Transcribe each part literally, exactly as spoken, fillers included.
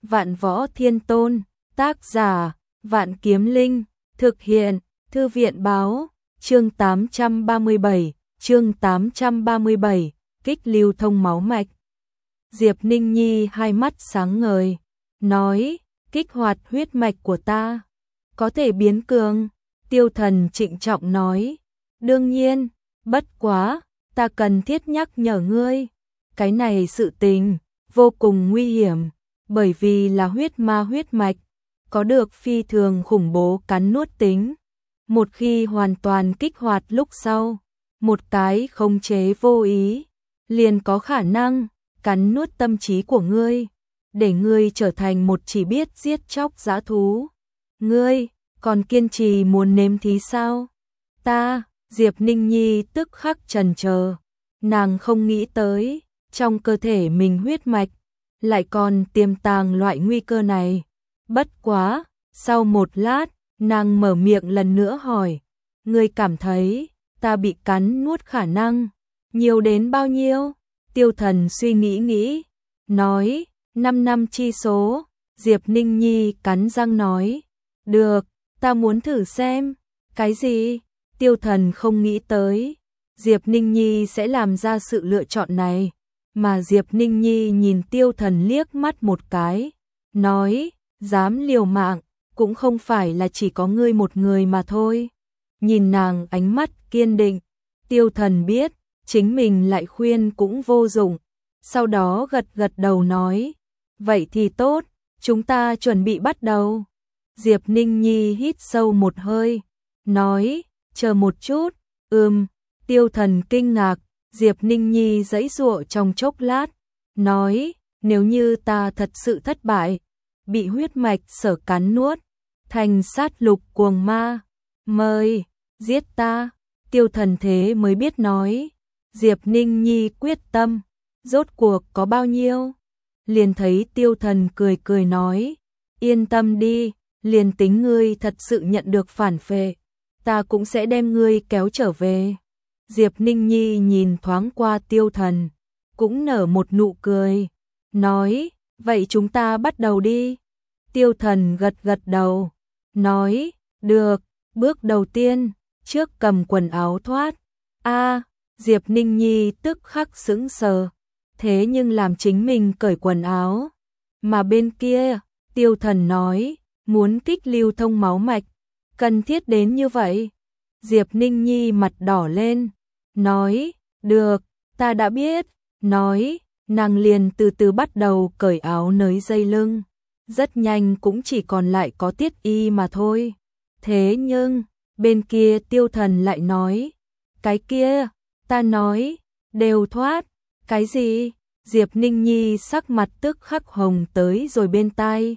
Vạn Võ Thiên Tôn, tác giả, Vạn Kiếm Linh, thực hiện, Thư viện báo, chương tám trăm ba mươi bảy, chương tám trăm ba mươi bảy, kích lưu thông máu mạch. Diệp Ninh Nhi hai mắt sáng ngời, nói, kích hoạt huyết mạch của ta, có thể biến cường. Tiêu Thần trịnh trọng nói, đương nhiên, bất quá, ta cần thiết nhắc nhở ngươi, cái này sự tình, vô cùng nguy hiểm, bởi vì là huyết ma huyết mạch, có được phi thường khủng bố cắn nuốt tính. Một khi hoàn toàn kích hoạt lúc sau, một cái khống chế vô ý, liền có khả năng cắn nuốt tâm trí của ngươi, để ngươi trở thành một chỉ biết giết chóc dã thú. Ngươi, còn kiên trì muốn nếm thí sao? Ta, Diệp Ninh Nhi tức khắc chần chờ, nàng không nghĩ tới, trong cơ thể mình huyết mạch, lại còn tiềm tàng loại nguy cơ này. Bất quá, sau một lát, nàng mở miệng lần nữa hỏi, ngươi cảm thấy, ta bị cắn nuốt khả năng, nhiều đến bao nhiêu? Tiêu Thần suy nghĩ nghĩ, nói, năm năm chi số. Diệp Ninh Nhi cắn răng nói, được, ta muốn thử xem. Cái gì? Tiêu Thần không nghĩ tới, Diệp Ninh Nhi sẽ làm ra sự lựa chọn này, mà Diệp Ninh Nhi nhìn Tiêu Thần liếc mắt một cái, nói, dám liều mạng, cũng không phải là chỉ có ngươi một người mà thôi. Nhìn nàng ánh mắt kiên định, Tiêu Thần biết, chính mình lại khuyên cũng vô dụng, sau đó gật gật đầu nói, vậy thì tốt, chúng ta chuẩn bị bắt đầu. Diệp Ninh Nhi hít sâu một hơi, nói, chờ một chút. Ừm. Tiêu Thần kinh ngạc, Diệp Ninh Nhi giãy giụa trong chốc lát, nói, nếu như ta thật sự thất bại, bị huyết mạch sở cắn nuốt, thành sát lục cuồng ma, mời, giết ta. Tiêu Thần thế mới biết nói, Diệp Ninh Nhi quyết tâm, rốt cuộc có bao nhiêu? Liền thấy Tiêu Thần cười cười nói, yên tâm đi, liền tính ngươi thật sự nhận được phản phệ, ta cũng sẽ đem ngươi kéo trở về. Diệp Ninh Nhi nhìn thoáng qua Tiêu Thần, cũng nở một nụ cười, nói, vậy chúng ta bắt đầu đi. Tiêu Thần gật gật đầu, nói, được, bước đầu tiên, trước cầm quần áo thoát. A, Diệp Ninh Nhi tức khắc sững sờ, thế nhưng làm chính mình cởi quần áo. Mà bên kia, Tiêu Thần nói, muốn kích lưu thông máu mạch, cần thiết đến như vậy. Diệp Ninh Nhi mặt đỏ lên, nói, được, ta đã biết. Nói, nàng liền từ từ bắt đầu cởi áo nới dây lưng, rất nhanh cũng chỉ còn lại có tiết y mà thôi. Thế nhưng, bên kia Tiêu Thần lại nói, cái kia, ta nói, đều thoát. Cái gì? Diệp Ninh Nhi sắc mặt tức khắc hồng tới rồi bên tai,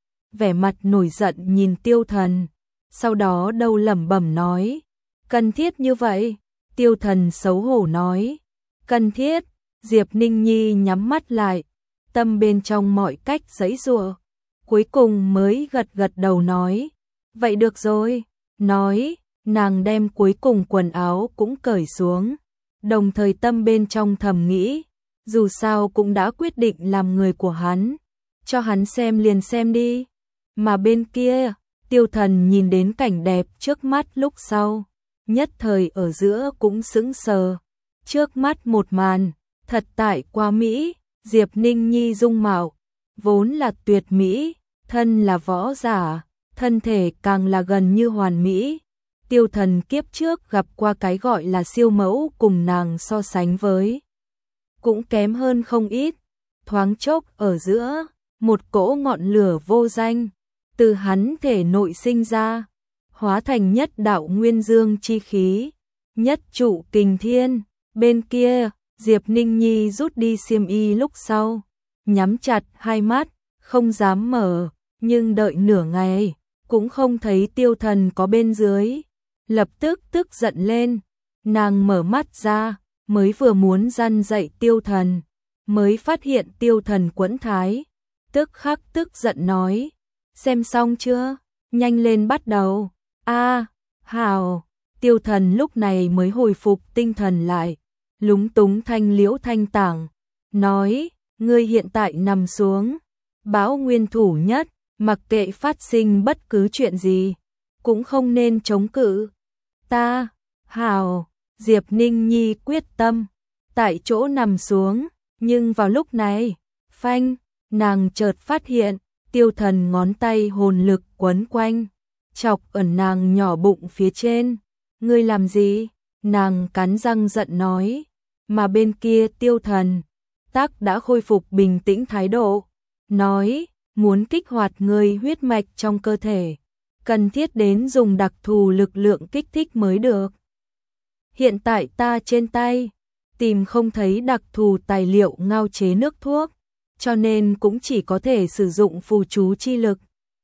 vẻ mặt nổi giận nhìn Tiêu Thần, sau đó đâu lẩm bẩm nói, cần thiết như vậy? Tiêu Thần xấu hổ nói, cần thiết. Diệp Ninh Nhi nhắm mắt lại, tâm bên trong mọi cách giãy giụa, cuối cùng mới gật gật đầu nói, vậy được rồi. Nói, nàng đem cuối cùng quần áo cũng cởi xuống, đồng thời tâm bên trong thầm nghĩ, dù sao cũng đã quyết định làm người của hắn, cho hắn xem liền xem đi. Mà bên kia, Tiêu Thần nhìn đến cảnh đẹp trước mắt lúc sau, nhất thời ở giữa cũng sững sờ. Trước mắt một màn, thật tại quá mỹ. Diệp Ninh Nhi dung mạo, vốn là tuyệt mỹ, thân là võ giả, thân thể càng là gần như hoàn mỹ. Tiêu Thần kiếp trước gặp qua cái gọi là siêu mẫu, cùng nàng so sánh với, cũng kém hơn không ít. Thoáng chốc ở giữa, một cỗ ngọn lửa vô danh từ hắn thể nội sinh ra, hóa thành nhất đạo nguyên dương chi khí, nhất trụ kình thiên. Bên kia, Diệp Ninh Nhi rút đi xiêm y lúc sau, nhắm chặt hai mắt, không dám mở, nhưng đợi nửa ngày, cũng không thấy Tiêu Thần có bên dưới. Lập tức tức giận lên, nàng mở mắt ra, mới vừa muốn răn dạy Tiêu Thần, mới phát hiện Tiêu Thần quẫn thái, tức khắc tức giận nói, xem xong chưa? Nhanh lên bắt đầu. A, hào. Tiêu Thần lúc này mới hồi phục tinh thần lại, lúng túng thanh liễu thanh tảng, nói, ngươi hiện tại nằm xuống, Bão nguyên thủ nhất, mặc kệ phát sinh bất cứ chuyện gì, cũng không nên chống cự. Ta, hào, Diệp Ninh Nhi quyết tâm, tại chỗ nằm xuống, nhưng vào lúc này, phanh, nàng chợt phát hiện, Tiêu Thần ngón tay hồn lực quấn quanh, chọc ẩn nàng nhỏ bụng phía trên. Ngươi làm gì? Nàng cắn răng giận nói, mà bên kia Tiêu Thần, Tác đã khôi phục bình tĩnh thái độ, nói, muốn kích hoạt ngươi huyết mạch trong cơ thể, cần thiết đến dùng đặc thù lực lượng kích thích mới được. Hiện tại ta trên tay, tìm không thấy đặc thù tài liệu ngao chế nước thuốc, cho nên cũng chỉ có thể sử dụng phù chú chi lực.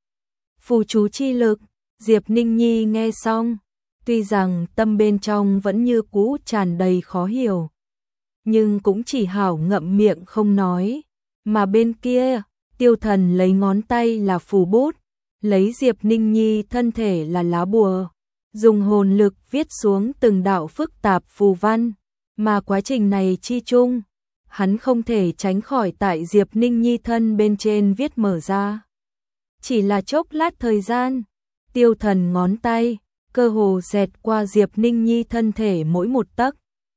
Phù chú chi lực, Diệp Ninh Nhi nghe xong, tuy rằng tâm bên trong vẫn như cũ tràn đầy khó hiểu, nhưng cũng chỉ hảo ngậm miệng không nói, mà bên kia, Tiêu Thần lấy ngón tay là phù bút, lấy Diệp Ninh Nhi thân thể là lá bùa, dùng hồn lực viết xuống từng đạo phức tạp phù văn, mà quá trình này chi chung, hắn không thể tránh khỏi tại Diệp Ninh Nhi thân bên trên viết mở ra. Chỉ là chốc lát thời gian, Tiêu Thần ngón tay, cơ hồ dẹt qua Diệp Ninh Nhi thân thể mỗi một tấc.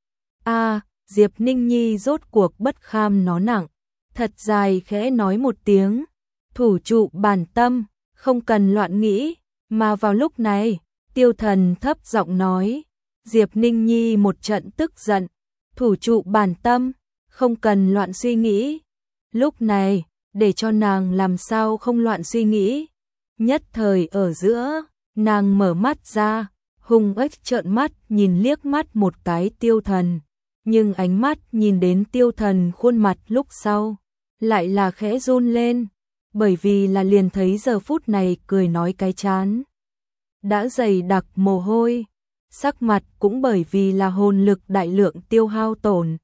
A, Diệp Ninh Nhi rốt cuộc bất kham nó nặng, thật dài khẽ nói một tiếng, thủ trụ bản tâm, không cần loạn nghĩ, mà vào lúc này, Tiêu Thần thấp giọng nói, Diệp Ninh Nhi một trận tức giận, thủ trụ bản tâm, không cần loạn suy nghĩ. Lúc này, để cho nàng làm sao không loạn suy nghĩ. Nhất thời ở giữa, nàng mở mắt ra, hung ếch trợn mắt nhìn liếc mắt một cái Tiêu Thần, nhưng ánh mắt nhìn đến Tiêu Thần khuôn mặt lúc sau, lại là khẽ run lên, bởi vì là liền thấy giờ phút này cười nói cái chán đã dày đặc mồ hôi, sắc mặt cũng bởi vì là hồn lực đại lượng tiêu hao tổn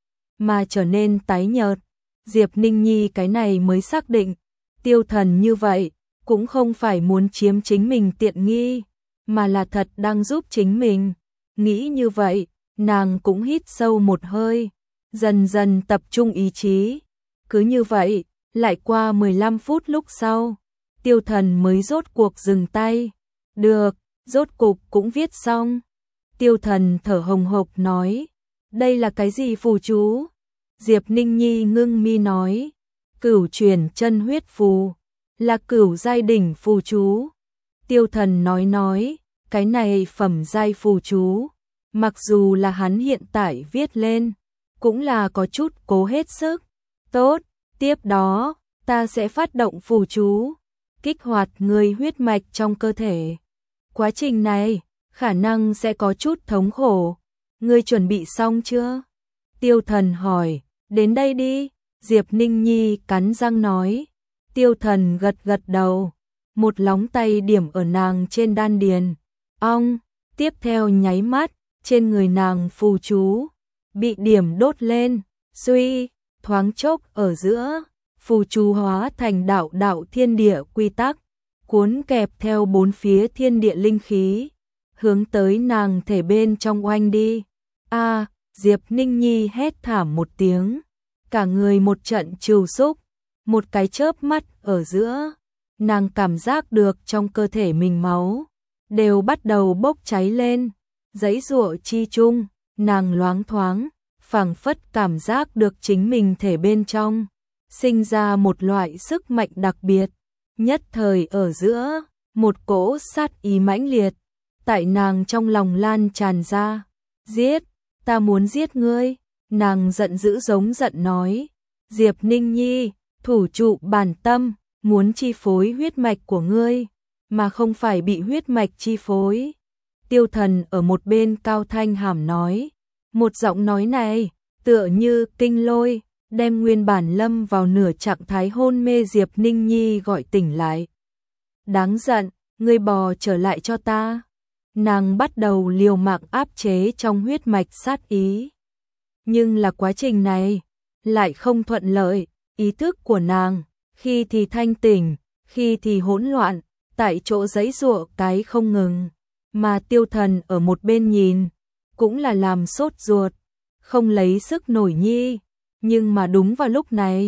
mà trở nên tái nhợt. Diệp Ninh Nhi cái này mới xác định, Tiêu Thần như vậy cũng không phải muốn chiếm chính mình tiện nghi, mà là thật đang giúp chính mình. Nghĩ như vậy, nàng cũng hít sâu một hơi, dần dần tập trung ý chí. Cứ như vậy, lại qua mười lăm phút lúc sau, Tiêu Thần mới rốt cuộc dừng tay. Được, rốt cục cũng viết xong. Tiêu Thần thở hồng hộc nói, đây là cái gì phù chú? Diệp Ninh Nhi ngưng mi nói, cửu truyền chân huyết phù, là cửu giai đỉnh phù chú. Tiêu Thần nói nói, cái này phẩm giai phù chú, mặc dù là hắn hiện tại viết lên, cũng là có chút cố hết sức. Tốt, tiếp đó, ta sẽ phát động phù chú, kích hoạt người huyết mạch trong cơ thể. Quá trình này, khả năng sẽ có chút thống khổ. Ngươi chuẩn bị xong chưa? Tiêu Thần hỏi, đến đây đi. Diệp Ninh Nhi cắn răng nói. Tiêu Thần gật gật đầu, một lóng tay điểm ở nàng trên đan điền. Ong, tiếp theo nháy mắt, trên người nàng phù chú bị điểm đốt lên, suy, thoáng chốc ở giữa, phù chú hóa thành đạo đạo thiên địa quy tắc, cuốn kẹp theo bốn phía thiên địa linh khí, hướng tới nàng thể bên trong oanh đi. A, Diệp Ninh Nhi hét thảm một tiếng, cả người một trận trừu xúc, một cái chớp mắt ở giữa, nàng cảm giác được trong cơ thể mình máu đều bắt đầu bốc cháy lên, giãy giụa chi chung, nàng loáng thoáng, phảng phất cảm giác được chính mình thể bên trong sinh ra một loại sức mạnh đặc biệt. Nhất thời ở giữa, một cỗ sát ý mãnh liệt tại nàng trong lòng lan tràn ra. Giết, ta muốn giết ngươi. Nàng giận dữ giống giận nói. Diệp Ninh Nhi, thủ trụ bản tâm, muốn chi phối huyết mạch của ngươi, mà không phải bị huyết mạch chi phối. Tiêu Thần ở một bên cao thanh hàm nói. Một giọng nói này, tựa như kinh lôi, đem nguyên bản lâm vào nửa trạng thái hôn mê Diệp Ninh Nhi gọi tỉnh lại. Đáng giận, ngươi bò trở lại cho ta. Nàng bắt đầu liều mạng áp chế trong huyết mạch sát ý. Nhưng là quá trình này, lại không thuận lợi, ý thức của nàng, khi thì thanh tỉnh, khi thì hỗn loạn, tại chỗ giãy giụa cái không ngừng. Mà Tiêu Thần ở một bên nhìn, cũng là làm sốt ruột, không lấy sức nổi nhi. Nhưng mà đúng vào lúc này,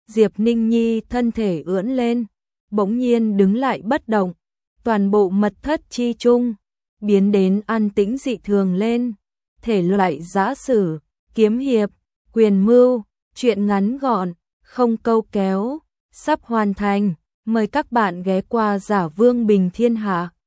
Diệp Ninh Nhi thân thể ưỡn lên, bỗng nhiên đứng lại bất động, toàn bộ mật thất chi chung biến đến an tĩnh dị thường lên. Thể loại giã sử, kiếm hiệp, quyền mưu, truyện ngắn gọn, không câu kéo, sắp hoàn thành. Mời các bạn ghé qua Giả Vương Bình Thiên Hạ.